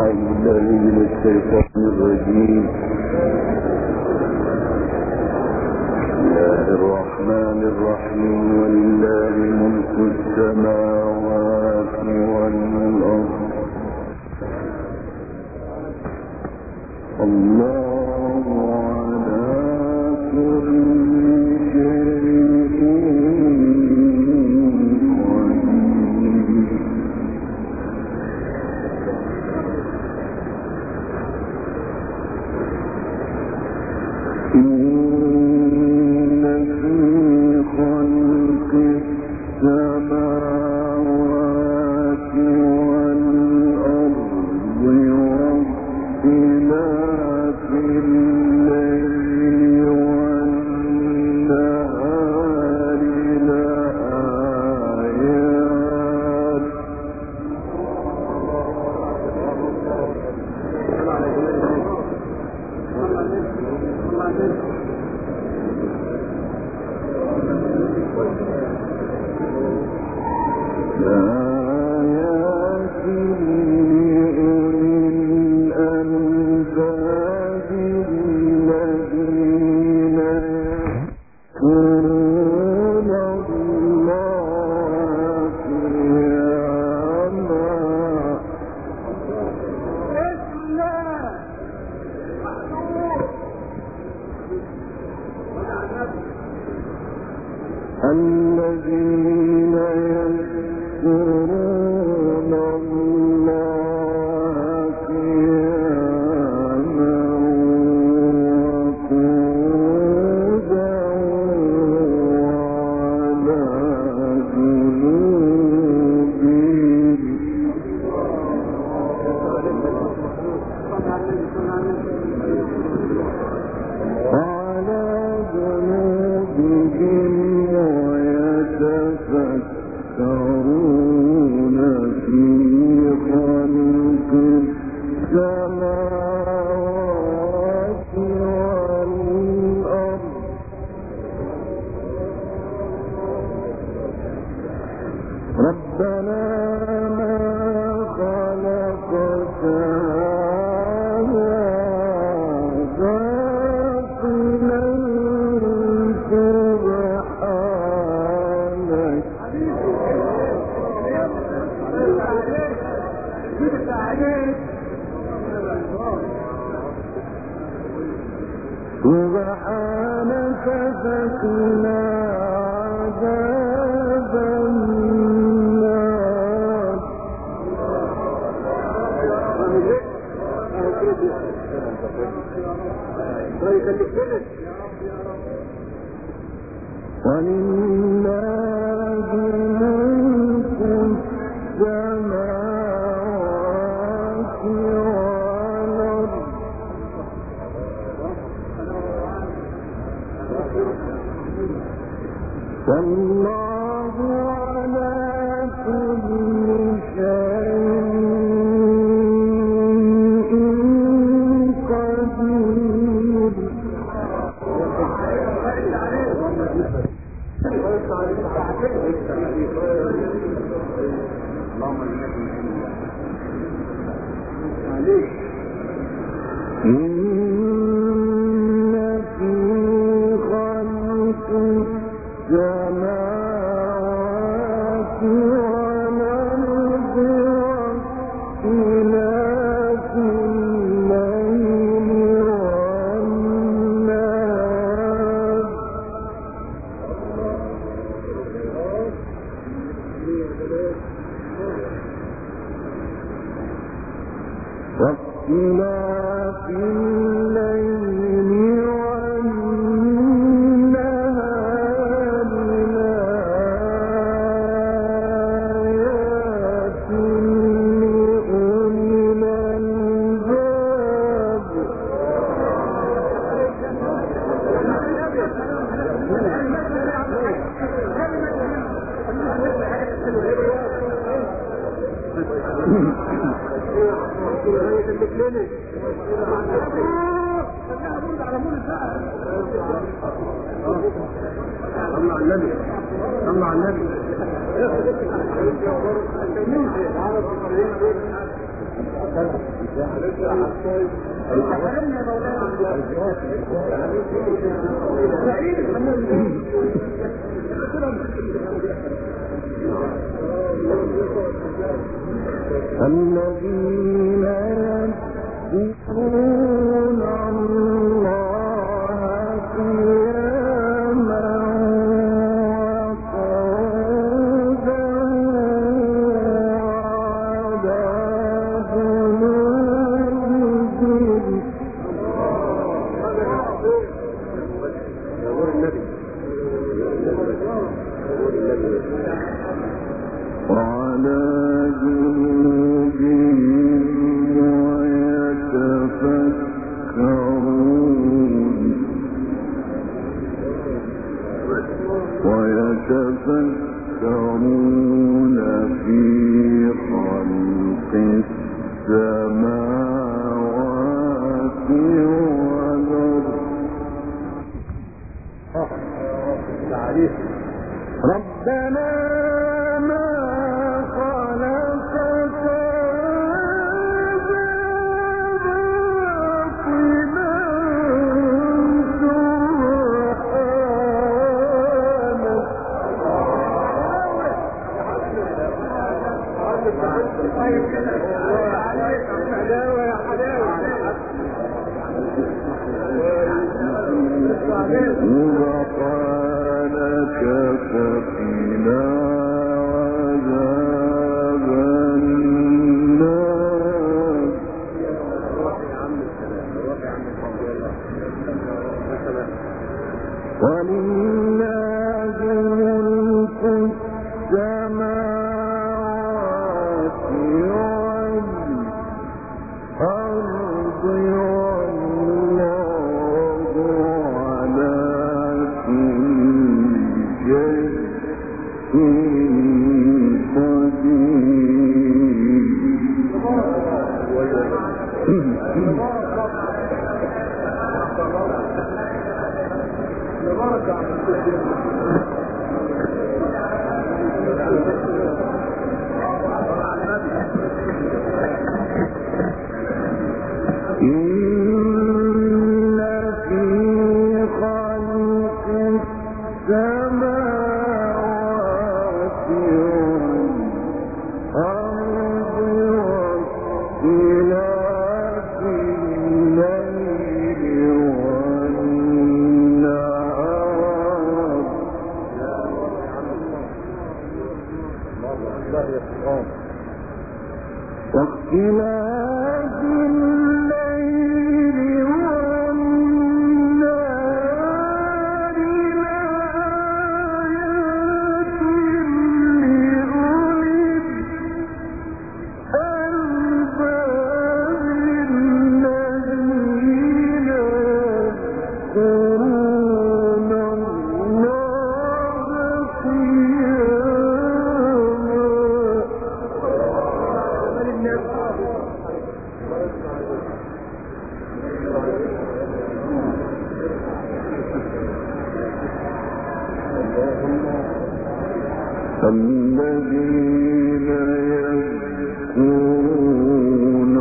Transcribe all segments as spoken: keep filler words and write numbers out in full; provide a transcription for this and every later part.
بالله من الشيطان الرجيم. بسم الله الرحمن الرحيم. ولله ملك السماوات والأرض. الله على كل شيء إن في خلق السماوات والأرض واختلاف الليل والنهار لآيات لآيات لأولي الألباب الذين يذكرون الله قياما الذين يذكرون الله قياما وقعودا وعلى جنوبهم وعلى جنوبهم ويتفكرون في خلق السماوات والأرض ربنا ما خلقت هذا باطلا سبحانك سبحانك فقنا عذاب النار ولله ملك السماوات والأرض والله على كل شيء قدير. إن في خلق السماوات والأرض واختلاف الليل والنهار واختلاف الليل والنهار لآيات لأولي الألباب صلى على النبي صلى على النبي الذين يذكرون الله قياما وقعودا وعلى جنوبهم وعلى جنوبهم ويتفكرون ويتفكرون في خلق السماوات والأرض ربنا ما خلقت هذا باطلا سبحانك فقنا عذاب النار ولله ملك السماوات والأرض والله على كل شيء قدير. إن في خلق السماوات والأرض واختلاف الليل والنهار واختلاف الليل والنهار لآيات لأولي الألباب الذين يذكرون الله الذين يذكرون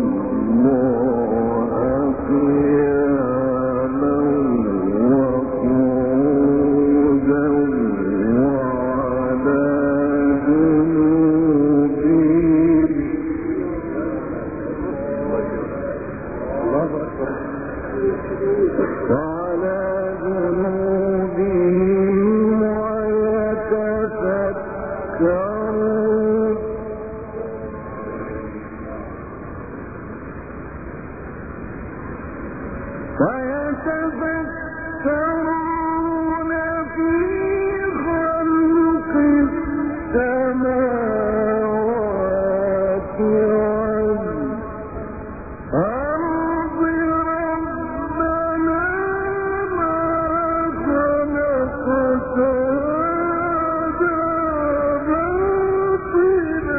الله قياما وقعودا وعلى جنوبهم وعلى جنوبهم ويتفكرون ويتفكرون في خلق السماوات والأرض ربنا ما خلقت هذا باطلا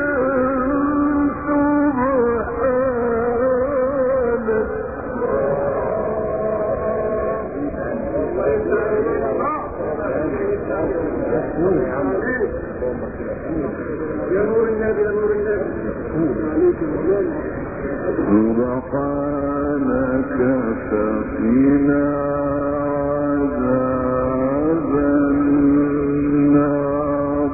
سبحانك يا نور النبي يا نور النبي عليك سبحانك فقنا عذاب النار.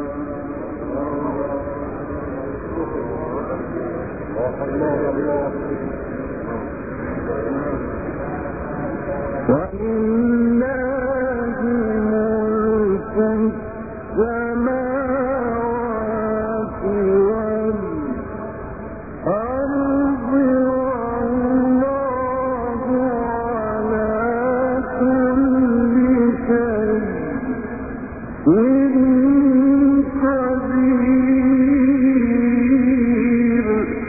ولله ملك السماوات والأرض والله على كل شيء قدير.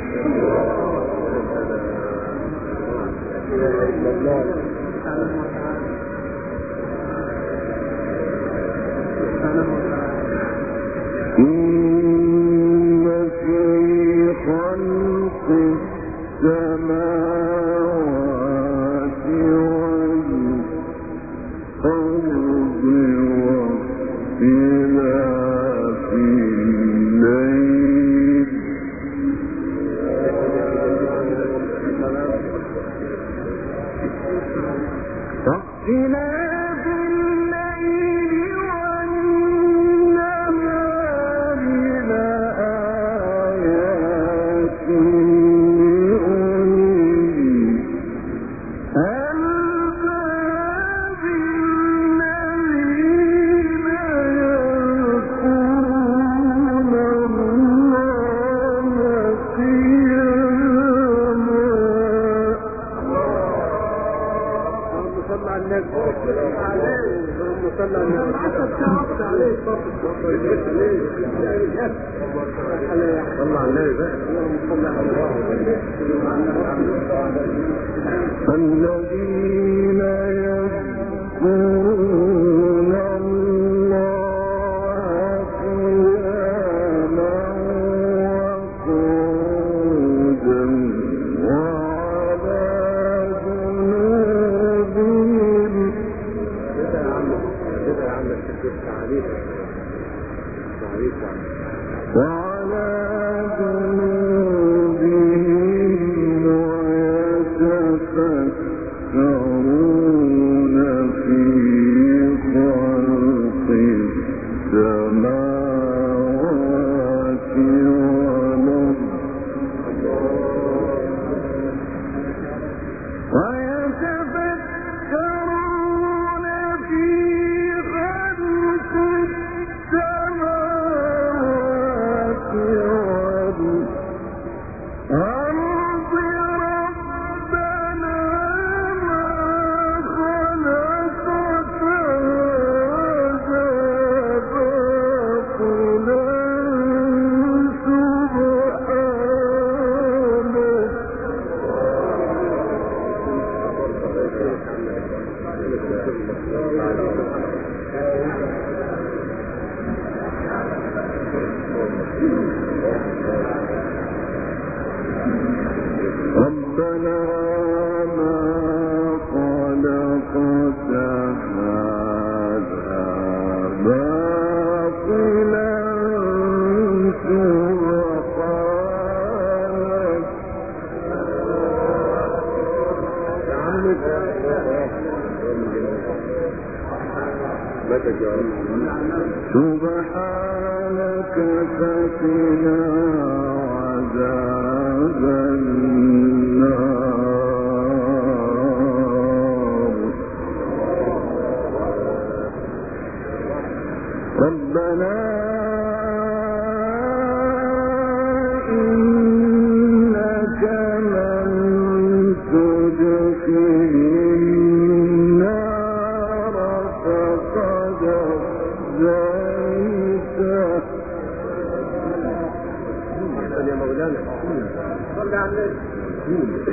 إن في خلق السماوات والأرض واختلاف الليل واختلاف الليل والنهار لآيات لأولي الألباب الذين يذكرون الله قياما. صلى على النبي اللهم صل على النبي حتى تعبت عليه صلى على النبي بقى اللهم صل على الذين يذكرون الله قياما وقعودا وعلى جنوبهم. كده يا عم كده يا عم التكبير عليك عليك وعلى جنوبهم ويتفكرون في خلق السماوات والأرض ويتفكرون في خلق السماوات والأرض ربنا ما خلقت هذا باطلا ربنا ما خلقت هذا باطلا سبحانك فقنا عذاب النار. ربنا إنك من تدخل النار فقد أخزيته. يا مولانا صل على النبي.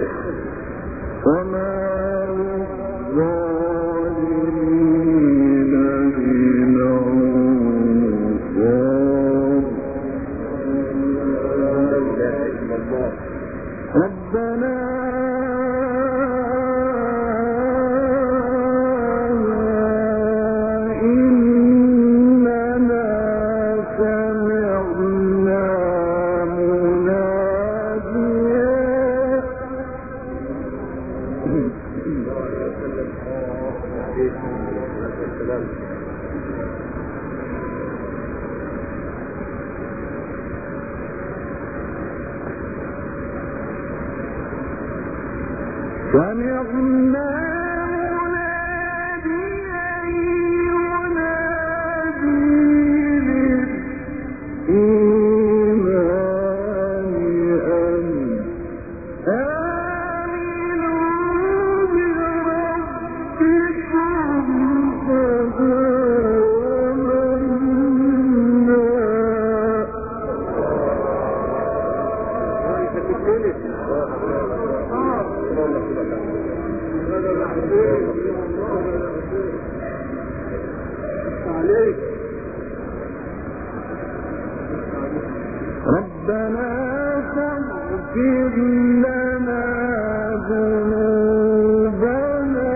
وما للظالمين من أنصار. ربنا إننا سمعنا مناديا سمعنا مناديا ينادي للإيمان أن آمنوا بربكم فآمنا. ربنا فاغفر لنا ذنوبنا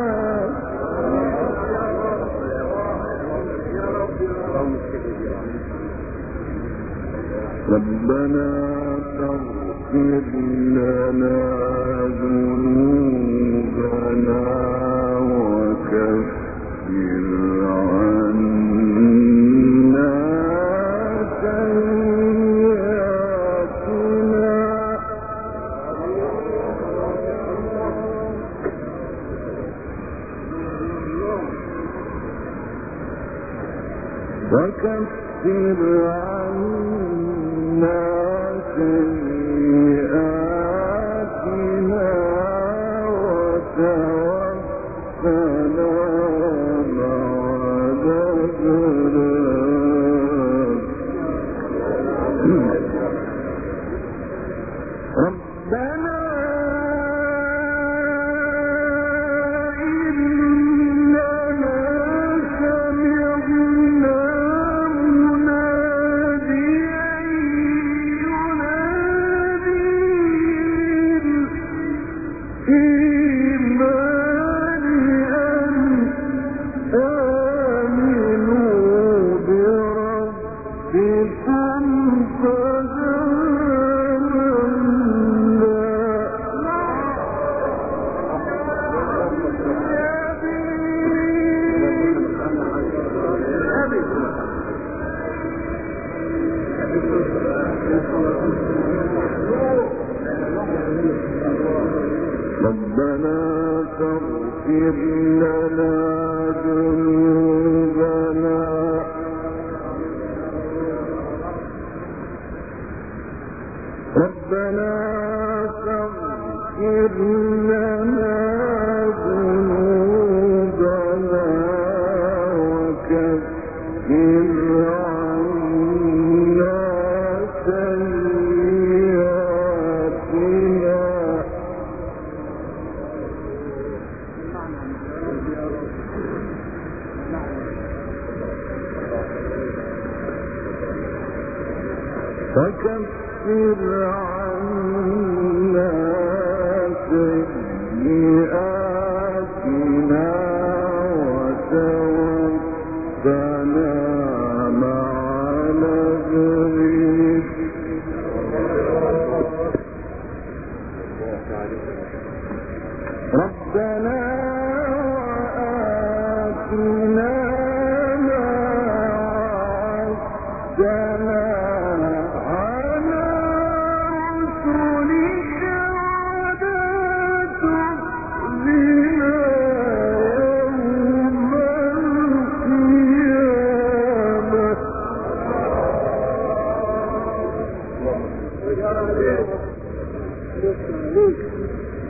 ربنا فاغفر لنا ذنوبنا وكفر عنا سيئاتنا وكفر عنا سيئاتنا وتوفنا مع الأبرار. ربنا إننا سمعنا مناديا ينادي للإيمان أن آمنوا بربكم ربنا فاغفر لنا ذنوبنا ربنا فاغفر لنا ذنوبنا وكفر عنا سيئاتنا فكفر عنا سيئاتنا وتوفنا مع الأبرار. ربنا وآتنا ما وعدتنا على رسلك ولا تخزنا يوم القيامة.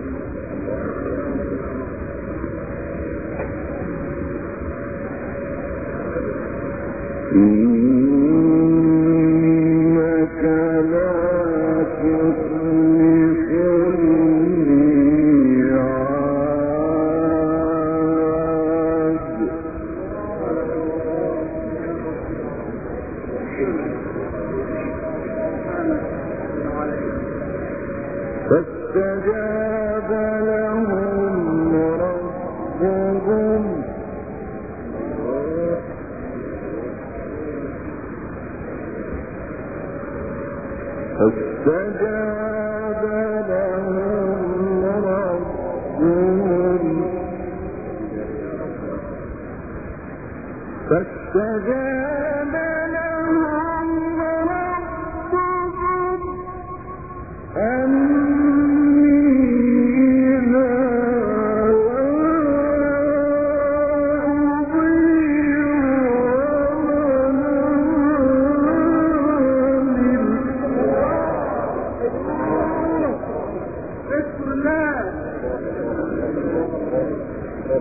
إنك لا تخلف الميعاد. فاستجاب لهم ربهم فاستجاب لهم ربهم فاستجاب لهم ربهم أني لا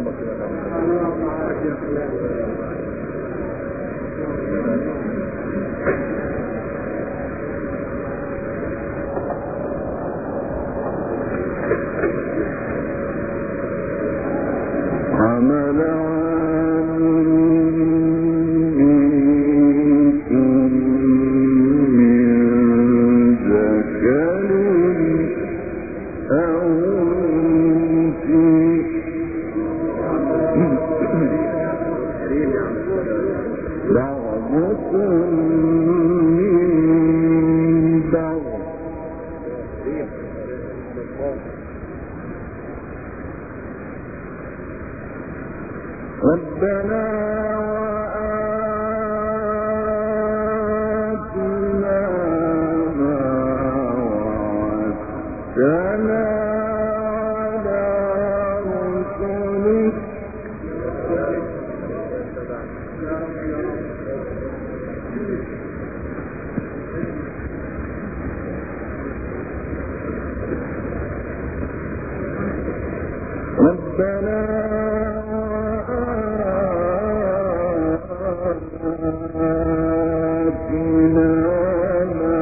ربنا وآتنا ما وعدتنا على رسلك ربنا آتنا ما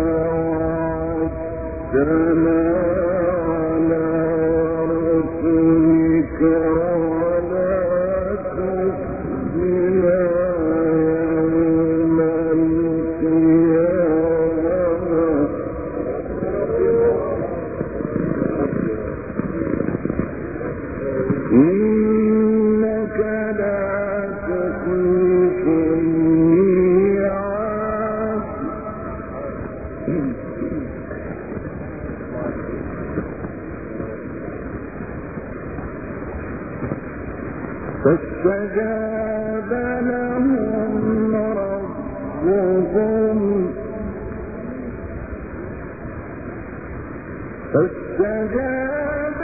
وعدتنا على رسلك ولا تخزنا يوم القيامة إنك لا تخلف الميعاد فاستجاب لهم ربهم فاستجاب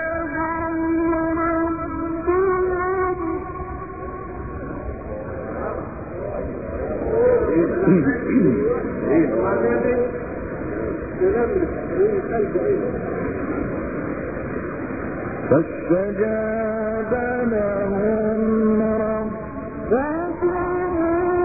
فاستجاب لهم ربهم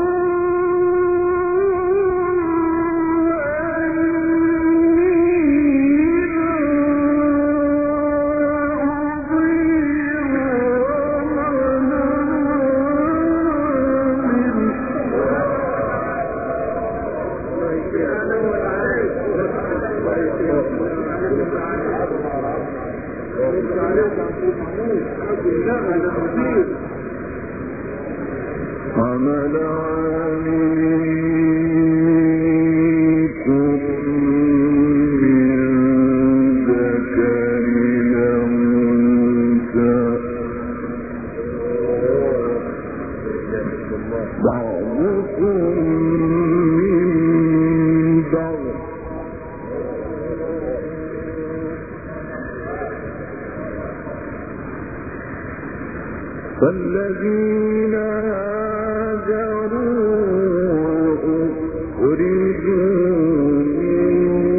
عمل عليكم من ذكر أنثى بعضكم من بعض فالذين هاجروا وأخرجوا من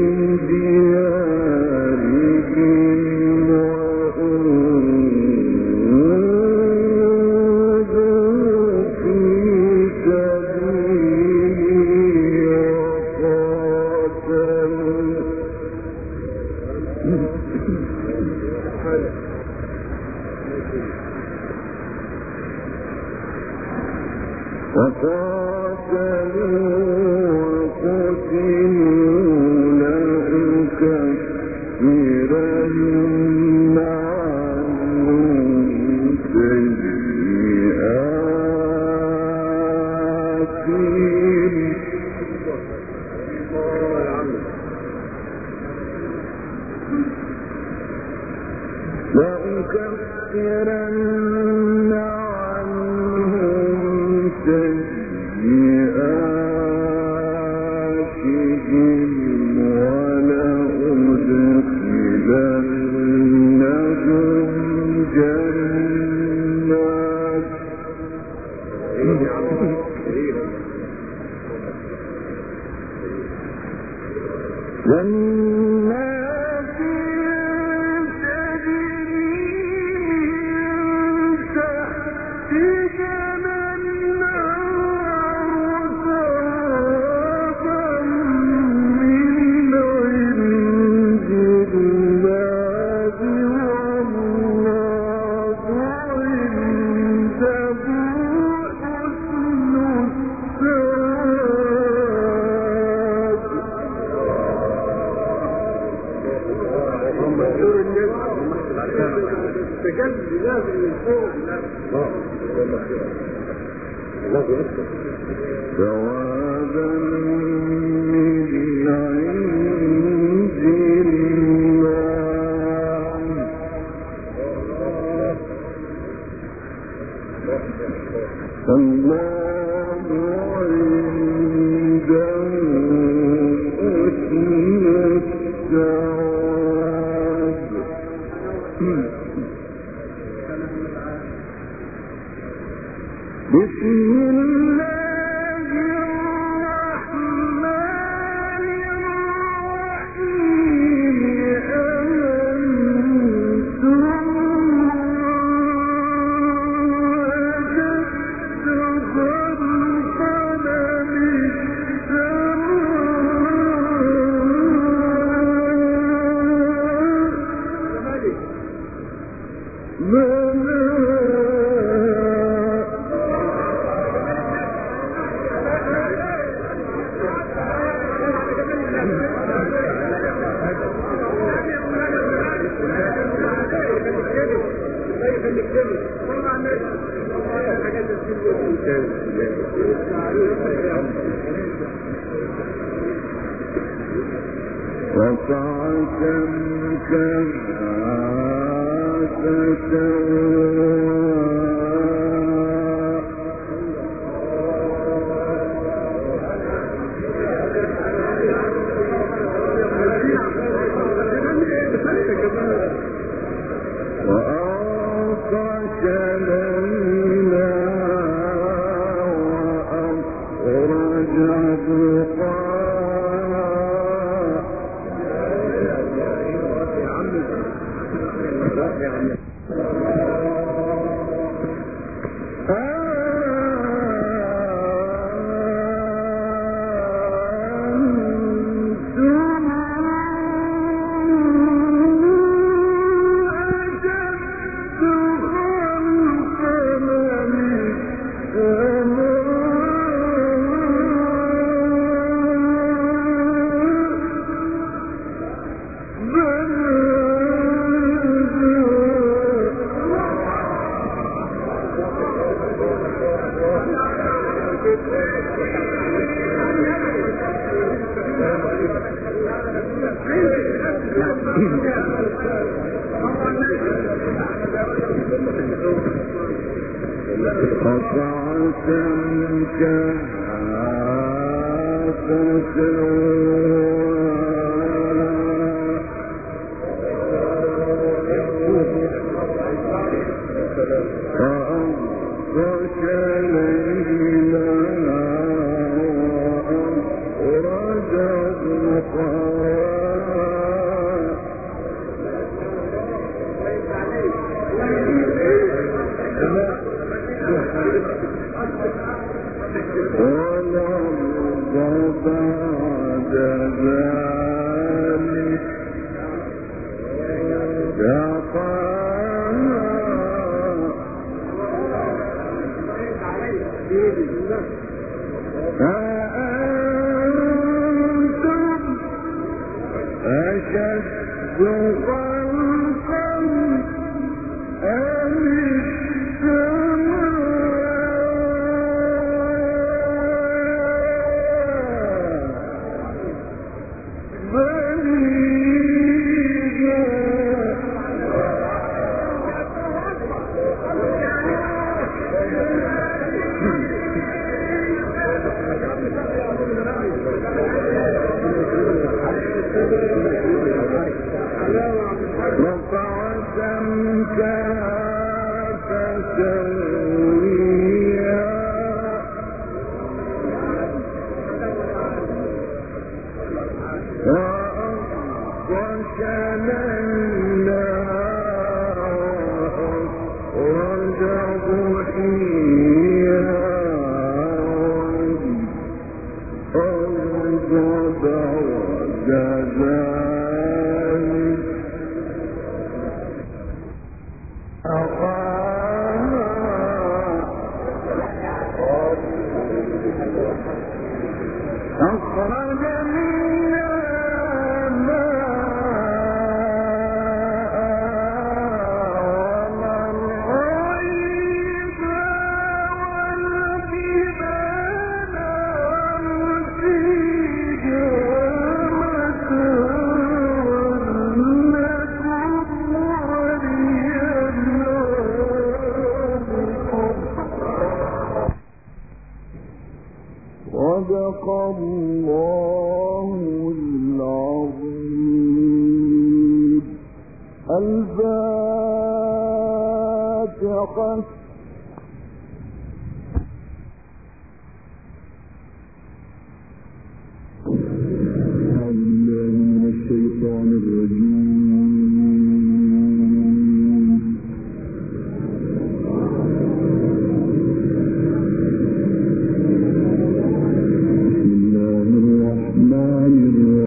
ديارهم وأوذوا في سبيلي وقاتلوا وقاتلوا وقتلوا لأكفرن عنهم سيئاتهم لأكفرن عنهم سيئاتهم ولأدخلنهم جنات جنات تجري من دور الناس تجلي لازم من فوق ثوابا من عند الله الله عنده حسن الثواب بسم الله الرحمن الرحيم أنتم وجدت خلقنا رفعت أخرج منها ماءها صدق الله العظيم. الفاتحة.